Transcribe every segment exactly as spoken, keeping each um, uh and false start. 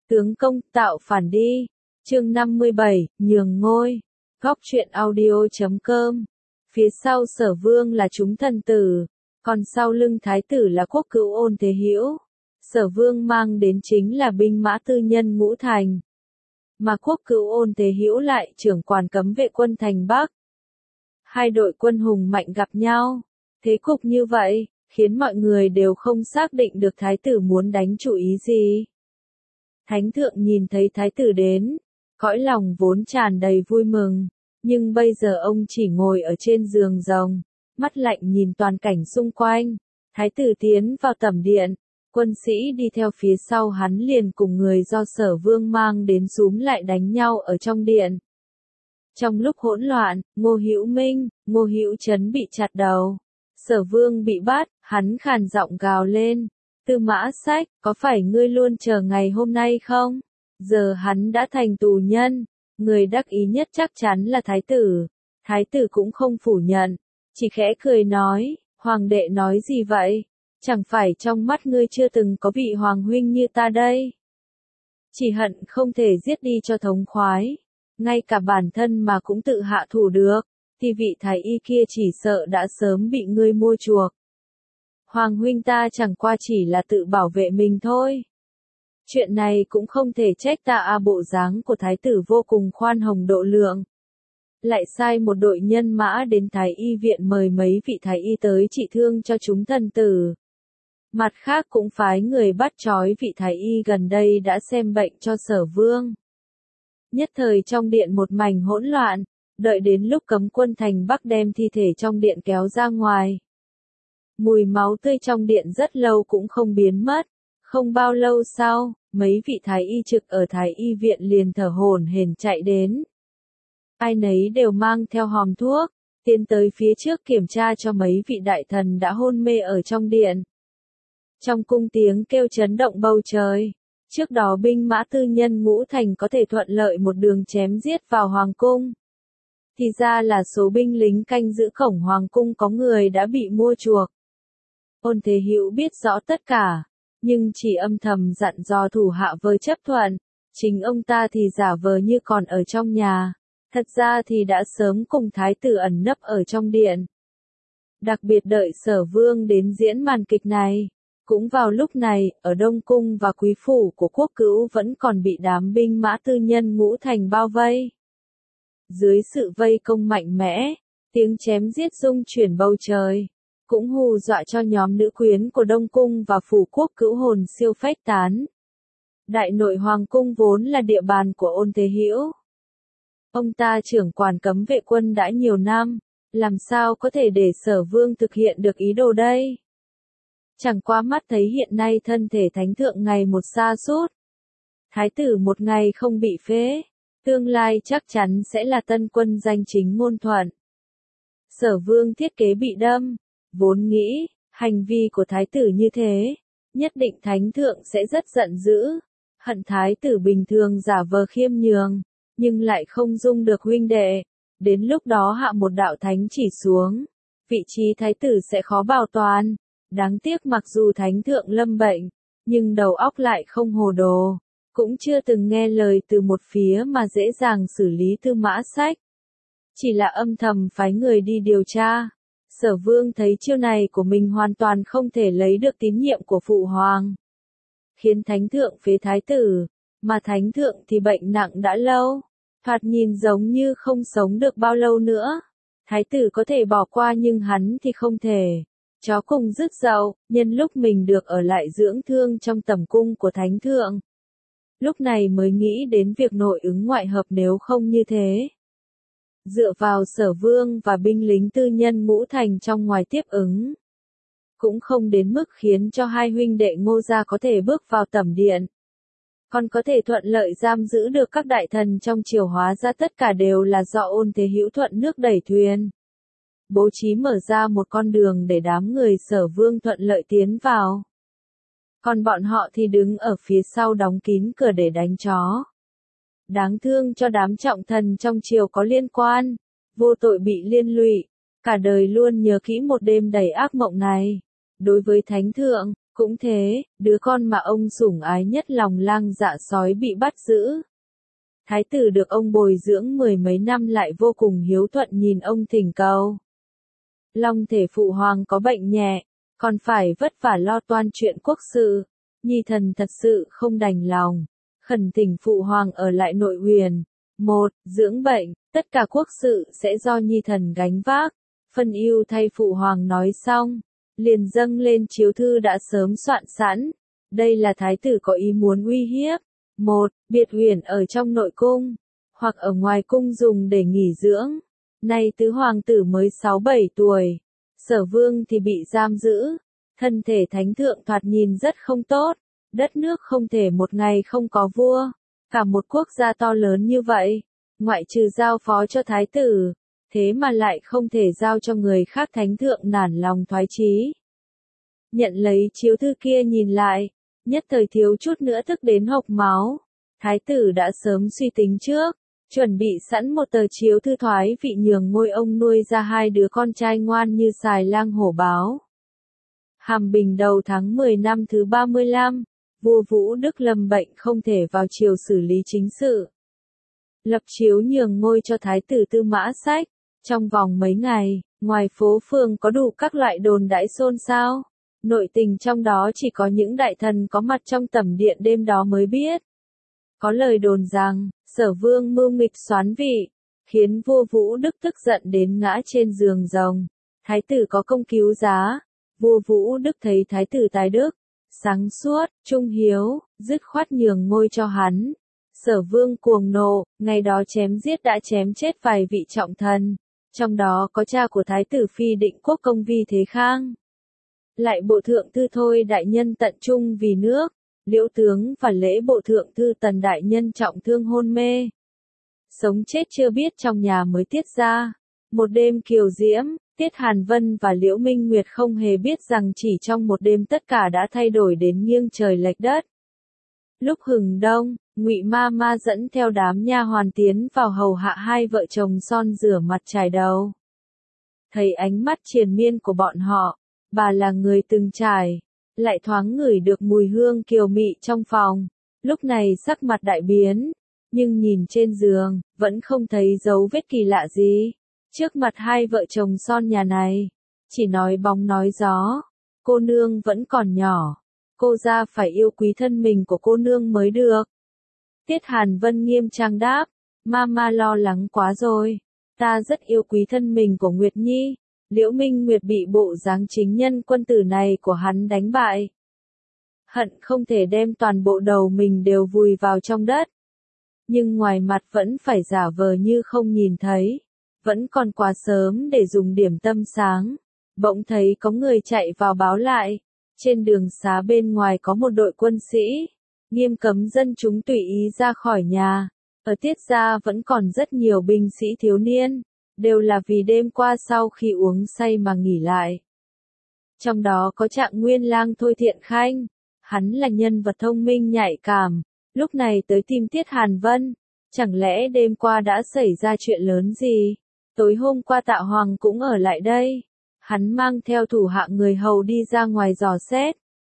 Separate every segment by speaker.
Speaker 1: Tướng công tạo phản đi. Chương năm mươi bảy, nhường ngôi. Góc truyện audio.com. Phía sau Sở Vương là chúng thần tử, còn sau lưng thái tử là quốc cữu Ôn Thế Hữu. Sở Vương mang đến chính là binh mã tư nhân ngũ thành, mà quốc cữu Ôn Thế Hữu lại trưởng quản cấm vệ quân thành Bắc. Hai đội quân hùng mạnh gặp nhau, thế cục như vậy, khiến mọi người đều không xác định được thái tử muốn đánh chủ ý gì. Thánh thượng nhìn thấy thái tử đến, cõi lòng vốn tràn đầy vui mừng, nhưng bây giờ ông chỉ ngồi ở trên giường rồng, mắt lạnh nhìn toàn cảnh xung quanh. Thái tử tiến vào tẩm điện, quân sĩ đi theo phía sau hắn liền cùng người do Sở Vương mang đến xúm lại đánh nhau ở trong điện. Trong lúc hỗn loạn, Ngô Hữu Minh, Ngô Hữu Trấn bị chặt đầu. Sở Vương bị bắt, hắn khàn giọng gào lên, Tư Mã Sách, có phải ngươi luôn chờ ngày hôm nay không? Giờ hắn đã thành tù nhân, người đắc ý nhất chắc chắn là thái tử. Thái tử cũng không phủ nhận, chỉ khẽ cười nói, hoàng đệ nói gì vậy? Chẳng phải trong mắt ngươi chưa từng có vị hoàng huynh như ta đây? Chỉ hận không thể giết đi cho thống khoái, ngay cả bản thân mà cũng tự hạ thủ được, thì vị thái y kia chỉ sợ đã sớm bị ngươi mua chuộc. Hoàng huynh ta chẳng qua chỉ là tự bảo vệ mình thôi. Chuyện này cũng không thể trách ta à, bộ dáng của thái tử vô cùng khoan hồng độ lượng. Lại sai một đội nhân mã đến thái y viện mời mấy vị thái y tới trị thương cho chúng thần tử. Mặt khác cũng phái người bắt trói vị thái y gần đây đã xem bệnh cho Sở Vương. Nhất thời trong điện một mảnh hỗn loạn, đợi đến lúc cấm quân thành Bắc đem thi thể trong điện kéo ra ngoài. Mùi máu tươi trong điện rất lâu cũng không biến mất. Không bao lâu sau, mấy vị thái y trực ở thái y viện liền thở hổn hển chạy đến. Ai nấy đều mang theo hòm thuốc, tiến tới phía trước kiểm tra cho mấy vị đại thần đã hôn mê ở trong điện. Trong cung tiếng kêu chấn động bầu trời. Trước đó binh mã tư nhân ngũ thành có thể thuận lợi một đường chém giết vào hoàng cung. Thì ra là số binh lính canh giữ cổng hoàng cung có người đã bị mua chuộc. Ôn Thế Hữu biết rõ tất cả, nhưng chỉ âm thầm dặn dò thủ hạ với chấp thuận. Chính ông ta thì giả vờ như còn ở trong nhà, thật ra thì đã sớm cùng thái tử ẩn nấp ở trong điện. Đặc biệt đợi Sở Vương đến diễn màn kịch này. Cũng vào lúc này, ở Đông Cung và quý phủ của quốc cữu vẫn còn bị đám binh mã tư nhân ngũ thành bao vây. Dưới sự vây công mạnh mẽ, tiếng chém giết rung chuyển bầu trời, cũng hù dọa cho nhóm nữ quyến của Đông Cung và phủ quốc cữu hồn siêu phách tán. Đại nội hoàng cung vốn là địa bàn của Ôn Thế Hữu. Ông ta trưởng quản cấm vệ quân đã nhiều năm, làm sao có thể để Sở Vương thực hiện được ý đồ đây? Chẳng qua mắt thấy hiện nay thân thể thánh thượng ngày một sa sút. Thái tử một ngày không bị phế, tương lai chắc chắn sẽ là tân quân danh chính ngôn thuận. Sở Vương thiết kế bị đâm, vốn nghĩ, hành vi của thái tử như thế, nhất định thánh thượng sẽ rất giận dữ, hận thái tử bình thường giả vờ khiêm nhường, nhưng lại không dung được huynh đệ, đến lúc đó hạ một đạo thánh chỉ xuống, vị trí thái tử sẽ khó bảo toàn. Đáng tiếc mặc dù thánh thượng lâm bệnh, nhưng đầu óc lại không hồ đồ, cũng chưa từng nghe lời từ một phía mà dễ dàng xử lý Tư Mã Sách. Chỉ là âm thầm phái người đi điều tra. Sở Vương thấy chiêu này của mình hoàn toàn không thể lấy được tín nhiệm của phụ hoàng, khiến thánh thượng phế thái tử, mà thánh thượng thì bệnh nặng đã lâu, thoạt nhìn giống như không sống được bao lâu nữa. Thái tử có thể bỏ qua nhưng hắn thì không thể. Chó cùng rứt dậu, nhân lúc mình được ở lại dưỡng thương trong tẩm cung của thánh thượng. Lúc này mới nghĩ đến việc nội ứng ngoại hợp, nếu không như thế. Dựa vào Sở Vương và binh lính tư nhân ngũ thành trong ngoài tiếp ứng, cũng không đến mức khiến cho hai huynh đệ Ngô gia có thể bước vào tẩm điện. Còn có thể thuận lợi giam giữ được các đại thần trong triều, hóa ra tất cả đều là do Ôn Thế Hữu thuận nước đẩy thuyền. Bố trí mở ra một con đường để đám người Sở Vương thuận lợi tiến vào. Còn bọn họ thì đứng ở phía sau đóng kín cửa để đánh chó. Đáng thương cho đám trọng thần trong triều có liên quan, vô tội bị liên lụy, cả đời luôn nhớ kỹ một đêm đầy ác mộng này. Đối với thánh thượng, Cũng thế, đứa con mà ông sủng ái nhất lòng lang dạ sói bị bắt giữ. Thái tử được ông bồi dưỡng mười mấy năm lại vô cùng hiếu thuận nhìn ông thỉnh cầu. Long thể phụ hoàng có bệnh nhẹ, còn phải vất vả lo toan chuyện quốc sự. Nhi thần thật sự không đành lòng, khẩn thỉnh phụ hoàng ở lại nội huyền. Một, dưỡng bệnh, tất cả quốc sự sẽ do nhi thần gánh vác. Phân ưu thay phụ hoàng nói xong, liền dâng lên chiếu thư đã sớm soạn sẵn. Đây là thái tử có ý muốn uy hiếp. Một, biệt huyền ở trong nội cung, hoặc ở ngoài cung dùng để nghỉ dưỡng. Nay tứ hoàng tử mới sáu bảy tuổi, Sở Vương thì bị giam giữ. Thân thể thánh thượng thoạt nhìn rất không tốt, đất nước không thể một ngày không có vua. Cả một quốc gia to lớn như vậy, ngoại trừ giao phó cho thái tử, thế mà lại không thể giao cho người khác, thánh thượng nản lòng thoái chí. Nhận lấy chiếu thư kia nhìn lại, nhất thời thiếu chút nữa tức đến hộc máu. Thái tử đã sớm suy tính trước, chuẩn bị sẵn một tờ chiếu thư thoái vị nhường ngôi ông nuôi ra hai đứa con trai ngoan như xài lang hổ báo. Hàm Bình đầu tháng mười năm thứ ba mươi lăm, vua Vũ Đức lâm bệnh không thể vào triều xử lý chính sự. Lập chiếu nhường ngôi cho thái tử Tư Mã Sách. Trong vòng mấy ngày, ngoài phố phường có đủ các loại đồn đãi xôn xao. Nội tình trong đó chỉ có những đại thần có mặt trong tẩm điện đêm đó mới biết. Có lời đồn rằng, Sở Vương mưu nghịch soán vị, khiến vua Vũ Đức tức giận đến ngã trên giường rồng. Thái tử có công cứu giá, vua Vũ Đức thấy thái tử tài đức, sáng suốt, trung hiếu, dứt khoát nhường ngôi cho hắn. Sở Vương cuồng nộ, ngày đó chém giết đã chém chết vài vị trọng thần, trong đó có cha của thái tử Phi Định Quốc Công Vi Thế Khang. Lại bộ thượng thư Thôi đại nhân tận trung vì nước, Liễu tướng và lễ bộ thượng thư Tần đại nhân trọng thương hôn mê. Sống chết chưa biết trong nhà mới tiết ra. Một đêm kiều diễm, Tiết Hàn Vân và Liễu Minh Nguyệt không hề biết rằng chỉ trong một đêm tất cả đã thay đổi đến nghiêng trời lệch đất. Lúc hừng đông, Ngụy Ma Ma dẫn theo đám nha hoàn tiến vào hầu hạ hai vợ chồng son rửa mặt chải đầu. Thấy ánh mắt triền miên của bọn họ, bà là người từng trải, lại thoáng ngửi được mùi hương kiều mị trong phòng, lúc này sắc mặt đại biến, nhưng nhìn trên giường, vẫn không thấy dấu vết kỳ lạ gì. Trước mặt hai vợ chồng son nhà này, chỉ nói bóng nói gió, cô nương vẫn còn nhỏ, cô ra phải yêu quý thân mình của cô nương mới được. Tiết Hàn Vân nghiêm trang đáp, Mama lo lắng quá rồi, ta rất yêu quý thân mình của Nguyệt Nhi. Liễu Minh Nguyệt bị bộ dáng chính nhân quân tử này của hắn đánh bại. Hận không thể đem toàn bộ đầu mình đều vùi vào trong đất. Nhưng ngoài mặt vẫn phải giả vờ như không nhìn thấy. Vẫn còn quá sớm để dùng điểm tâm sáng. Bỗng thấy có người chạy vào báo lại. Trên đường xá bên ngoài có một đội quân sĩ. Nghiêm cấm dân chúng tùy ý ra khỏi nhà. Ở Tiết gia vẫn còn rất nhiều binh sĩ thiếu niên. Đều là vì đêm qua sau khi uống say mà nghỉ lại. Trong đó có Trạng Nguyên Lang Thôi Thiện Khanh. Hắn là nhân vật thông minh nhạy cảm. Lúc này tới tìm Tiết Hàn Vân. Chẳng lẽ đêm qua đã xảy ra chuyện lớn gì? Tối hôm qua Tạ Hoàng cũng ở lại đây. Hắn mang theo thủ hạ người hầu đi ra ngoài dò xét.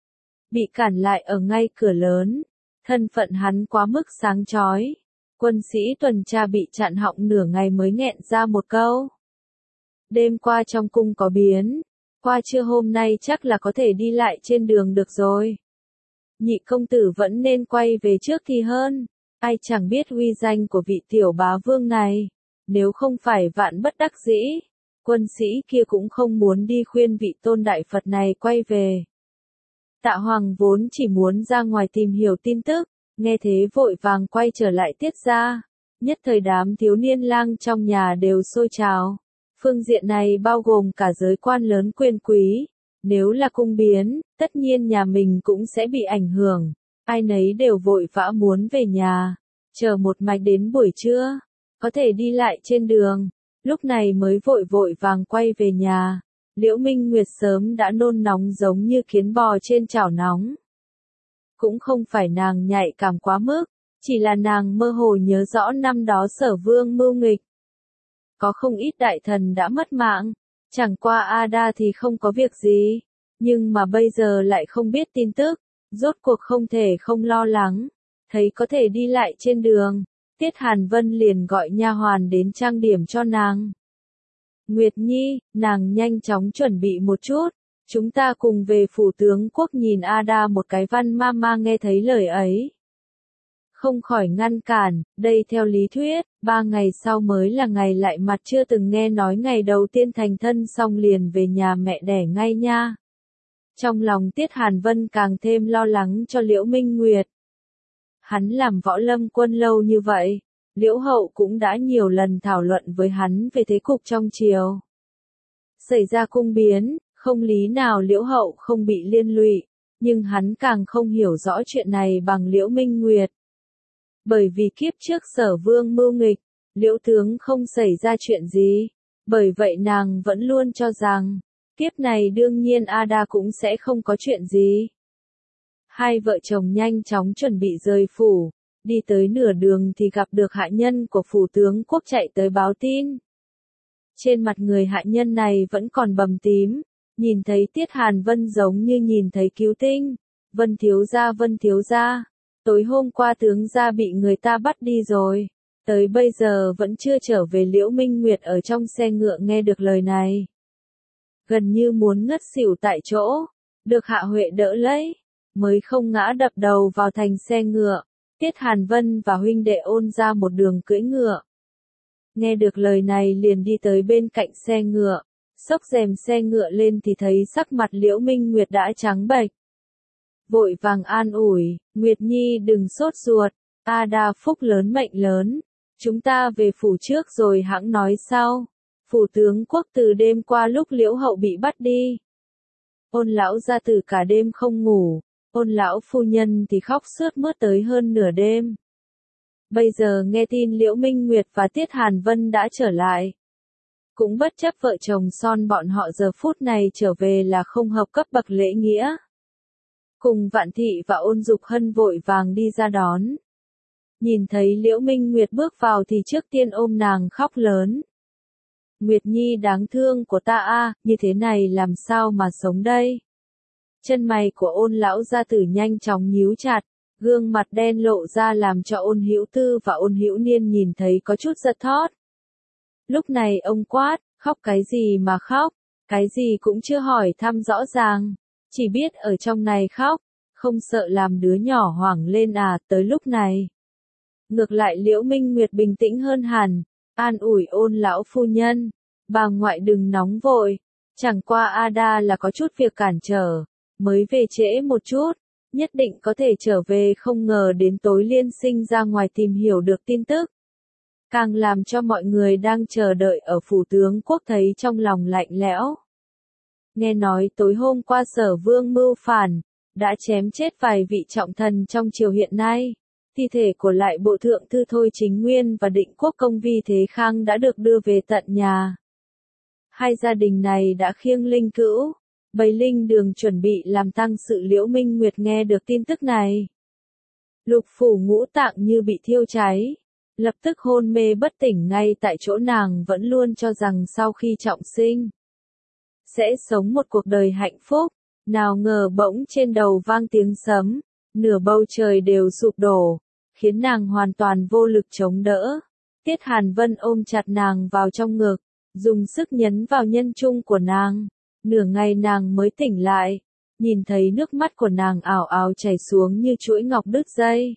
Speaker 1: Bị cản lại ở ngay cửa lớn. Thân phận hắn quá mức sáng chói. Quân sĩ tuần tra bị chặn họng nửa ngày mới nghẹn ra một câu. Đêm qua trong cung có biến. Qua trưa hôm nay chắc là có thể đi lại trên đường được rồi. Nhị công tử vẫn nên quay về trước thì hơn. Ai chẳng biết uy danh của vị tiểu bá vương này. Nếu không phải vạn bất đắc dĩ, quân sĩ kia cũng không muốn đi khuyên vị tôn đại Phật này quay về. Tạ Hoàng vốn chỉ muốn ra ngoài tìm hiểu tin tức, nghe thế vội vàng quay trở lại Tiết gia. Nhất thời đám thiếu niên lang trong nhà đều sôi trào. Phương diện này bao gồm cả giới quan lớn quyền quý. Nếu là cung biến, tất nhiên nhà mình cũng sẽ bị ảnh hưởng. Ai nấy đều vội vã muốn về nhà. Chờ một mạch đến buổi trưa, có thể đi lại trên đường. Lúc này mới vội vội vàng quay về nhà. Liễu Minh Nguyệt sớm đã nôn nóng giống như kiến bò trên chảo nóng. Cũng không phải nàng nhạy cảm quá mức, chỉ là nàng mơ hồ nhớ rõ năm đó Sở Vương mưu nghịch. Có không ít đại thần đã mất mạng, chẳng qua Ada thì không có việc gì. Nhưng mà bây giờ lại không biết tin tức, rốt cuộc không thể không lo lắng, thấy có thể đi lại trên đường, Tiết Hàn Vân liền gọi nha hoàn đến trang điểm cho nàng. Nguyệt Nhi, nàng nhanh chóng chuẩn bị một chút, chúng ta cùng về phủ tướng quốc nhìn Ada một cái. Văn Mama nghe thấy lời ấy, không khỏi ngăn cản, đây theo lý thuyết, ba ngày sau mới là ngày lại mặt, chưa từng nghe nói ngày đầu tiên thành thân xong liền về nhà mẹ đẻ ngay nha. Trong lòng Tiết Hàn Vân càng thêm lo lắng cho Liễu Minh Nguyệt. Hắn làm võ lâm quân lâu như vậy, Liễu Hậu cũng đã nhiều lần thảo luận với hắn về thế cục trong triều. Xảy ra cung biến, không lý nào Liễu Hậu không bị liên lụy, nhưng hắn càng không hiểu rõ chuyện này bằng Liễu Minh Nguyệt. Bởi vì kiếp trước Sở Vương mưu nghịch, Liễu tướng không xảy ra chuyện gì, bởi vậy nàng vẫn luôn cho rằng, kiếp này đương nhiên Ada cũng sẽ không có chuyện gì. Hai vợ chồng nhanh chóng chuẩn bị rời phủ, đi tới nửa đường thì gặp được hạ nhân của phủ tướng quốc chạy tới báo tin. Trên mặt người hạ nhân này vẫn còn bầm tím, nhìn thấy Tiết Hàn Vân giống như nhìn thấy cứu tinh. Vân thiếu gia, Vân thiếu gia, tối hôm qua tướng gia bị người ta bắt đi rồi, tới bây giờ vẫn chưa trở về. Liễu Minh Nguyệt ở trong xe ngựa nghe được lời này, gần như muốn ngất xỉu tại chỗ, được Hạ Huệ đỡ lấy, mới không ngã đập đầu vào thành xe ngựa. Tiết Hàn Vân và huynh đệ Ôn ra một đường cưỡi ngựa. Nghe được lời này liền đi tới bên cạnh xe ngựa, xốc rèm xe ngựa lên thì thấy sắc mặt Liễu Minh Nguyệt đã trắng bệch. Vội vàng an ủi, Nguyệt Nhi đừng sốt ruột, Ada phúc lớn mệnh lớn, chúng ta về phủ trước rồi hãng nói sau. Phủ tướng quốc từ đêm qua lúc Liễu Hậu bị bắt đi, Ôn lão gia tử cả đêm không ngủ, Ôn lão phu nhân thì khóc sướt mướt tới hơn nửa đêm. Bây giờ nghe tin Liễu Minh Nguyệt và Tiết Hàn Vân đã trở lại, cũng bất chấp vợ chồng son bọn họ giờ phút này trở về là không hợp cấp bậc lễ nghĩa. Cùng Vạn Thị và Ôn Dục Hân vội vàng đi ra đón. Nhìn thấy Liễu Minh Nguyệt bước vào thì trước tiên ôm nàng khóc lớn. Nguyệt Nhi đáng thương của ta a, như thế này làm sao mà sống đây? Chân mày của Ôn lão gia tử nhanh chóng nhíu chặt, gương mặt đen lộ ra làm cho Ôn Hữu Tư và Ôn Hữu Niên nhìn thấy có chút giật thót. Lúc này ông quát, khóc cái gì mà khóc, cái gì cũng chưa hỏi thăm rõ ràng, chỉ biết ở trong này khóc, không sợ làm đứa nhỏ hoảng lên à. Tới lúc này, ngược lại Liễu Minh Nguyệt bình tĩnh hơn hẳn, an ủi Ôn lão phu nhân, bà ngoại đừng nóng vội, chẳng qua Ada là có chút việc cản trở, mới về trễ một chút, nhất định có thể trở về. Không ngờ đến tối Liên Sinh ra ngoài tìm hiểu được tin tức, càng làm cho mọi người đang chờ đợi ở phủ tướng quốc thấy trong lòng lạnh lẽo. Nghe nói tối hôm qua Sở Vương mưu phản, đã chém chết vài vị trọng thần trong triều hiện nay. Thi thể của lại bộ thượng thư Thôi Chính Nguyên và Định Quốc công Vi Thế Khang đã được đưa về tận nhà. Hai gia đình này đã khiêng linh cữu, bày linh đường chuẩn bị làm tang sự. Liễu Minh Nguyệt nghe được tin tức này, lục phủ ngũ tạng như bị thiêu cháy, lập tức hôn mê bất tỉnh ngay tại chỗ. Nàng vẫn luôn cho rằng sau khi trọng sinh, sẽ sống một cuộc đời hạnh phúc, nào ngờ bỗng trên đầu vang tiếng sấm, nửa bầu trời đều sụp đổ, khiến nàng hoàn toàn vô lực chống đỡ. Tiết Hàn Vân ôm chặt nàng vào trong ngực, dùng sức nhấn vào nhân trung của nàng, nửa ngày nàng mới tỉnh lại, nhìn thấy nước mắt của nàng ảo ảo chảy xuống như chuỗi ngọc đứt dây.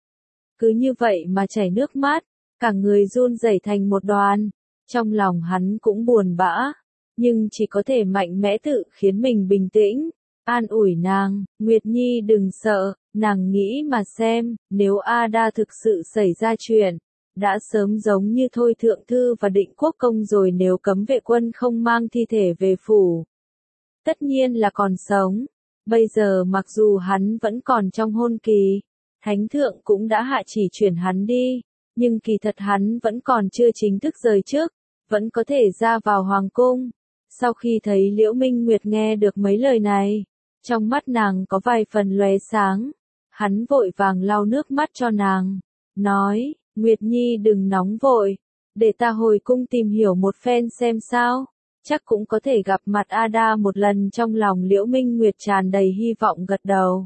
Speaker 1: Cứ như vậy mà chảy nước mắt, cả người run rẩy thành một đoàn, trong lòng hắn cũng buồn bã, nhưng chỉ có thể mạnh mẽ tự khiến mình bình tĩnh, an ủi nàng, Nguyệt Nhi đừng sợ, nàng nghĩ mà xem, nếu Ada thực sự xảy ra chuyện, đã sớm giống như Thôi Thượng Thư và Định Quốc công rồi. Nếu cấm vệ quân không mang thi thể về phủ, tất nhiên là còn sống. Bây giờ mặc dù hắn vẫn còn trong hôn kỳ, Thánh Thượng cũng đã hạ chỉ chuyển hắn đi, nhưng kỳ thật hắn vẫn còn chưa chính thức rời chức, vẫn có thể ra vào hoàng cung. Sau khi thấy Liễu Minh Nguyệt nghe được mấy lời này, trong mắt nàng có vài phần lóe sáng, hắn vội vàng lau nước mắt cho nàng, nói, Nguyệt Nhi đừng nóng vội, để ta hồi cung tìm hiểu một phen xem sao. chắc cũng có thể gặp mặt Ada một lần. Trong lòng Liễu Minh Nguyệt tràn đầy hy vọng gật đầu.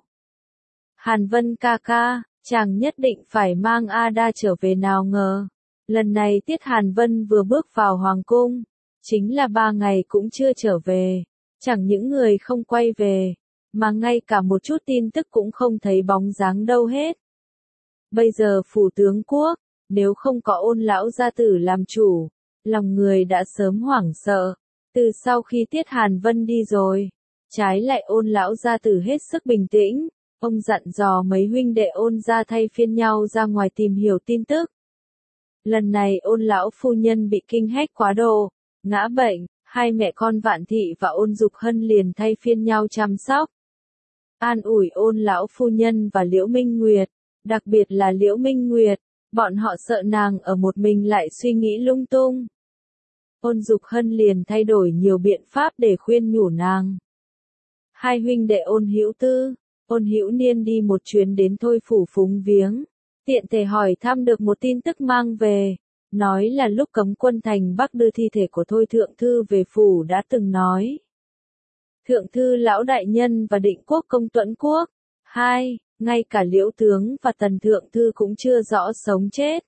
Speaker 1: Hàn Vân ca ca, chàng nhất định phải mang Ada trở về. Nào ngờ, lần này Tiết Hàn Vân vừa bước vào hoàng cung, chính là ba ngày cũng chưa trở về, chẳng những người không quay về, mà ngay cả một chút tin tức cũng không thấy bóng dáng đâu hết. Bây giờ phủ tướng quốc, nếu không có Ôn lão gia tử làm chủ, lòng người đã sớm hoảng sợ. Từ sau khi Tiết Hàn Vân đi rồi, trái lại Ôn lão gia tử hết sức bình tĩnh, ông dặn dò mấy huynh đệ Ôn gia thay phiên nhau ra ngoài tìm hiểu tin tức. Lần này Ôn lão phu nhân bị kinh hách quá độ, ngã bệnh, hai mẹ con Vạn Thị và Ôn Dục Hân liền thay phiên nhau chăm sóc, an ủi Ôn lão phu nhân và Liễu Minh Nguyệt, đặc biệt là Liễu Minh Nguyệt, bọn họ sợ nàng ở một mình lại suy nghĩ lung tung. Ôn Dục Hân liền thay đổi nhiều biện pháp để khuyên nhủ nàng. Hai huynh đệ Ôn Hữu Tư, Ôn Hữu Niên đi một chuyến đến Thôi phủ phúng viếng, tiện thể hỏi thăm được một tin tức mang về, nói là lúc cấm quân thành Bắc đưa thi thể của Thôi thượng thư về phủ đã từng nói. Thượng thư lão đại nhân và Định quốc công Tuẫn quốc, hai, ngay cả Liễu tướng và Tần thượng thư cũng chưa rõ sống chết.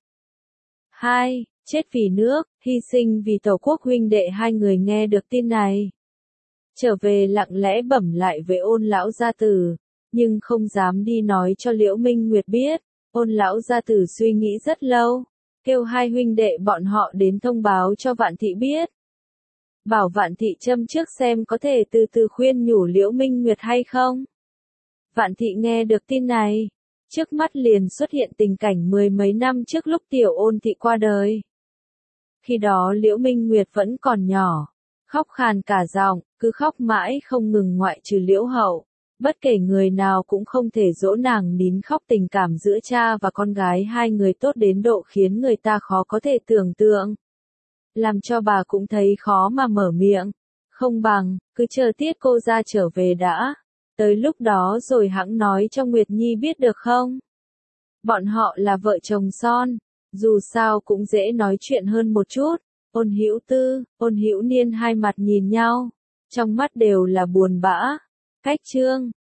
Speaker 1: Hai, chết vì nước, hy sinh vì tổ quốc. Huynh đệ hai người nghe được tin này, trở về lặng lẽ bẩm lại với Ôn lão gia tử, nhưng không dám đi nói cho Liễu Minh Nguyệt biết. Ôn lão gia tử suy nghĩ rất lâu, kêu hai huynh đệ bọn họ đến thông báo cho Vạn Thị biết. Bảo Vạn Thị châm trước xem có thể từ từ khuyên nhủ Liễu Minh Nguyệt hay không. Vạn Thị nghe được tin này, trước mắt liền xuất hiện tình cảnh mười mấy năm trước lúc tiểu Ôn Thị qua đời. Khi đó Liễu Minh Nguyệt vẫn còn nhỏ, khóc khàn cả giọng, cứ khóc mãi không ngừng, ngoại trừ Liễu Hậu. Bất kể người nào cũng không thể dỗ nàng nín khóc. Tình cảm giữa cha và con gái hai người tốt đến độ khiến người ta khó có thể tưởng tượng. Làm cho bà cũng thấy khó mà mở miệng. Không bằng, cứ chờ Tiết cô ra trở về đã. Tới lúc đó rồi hẵng nói cho Nguyệt Nhi biết được không? Bọn họ là vợ chồng son, dù sao cũng dễ nói chuyện hơn một chút. Ôn Hữu Tư, Ôn Hữu Niên hai mặt nhìn nhau, trong mắt đều là buồn bã. Cách chương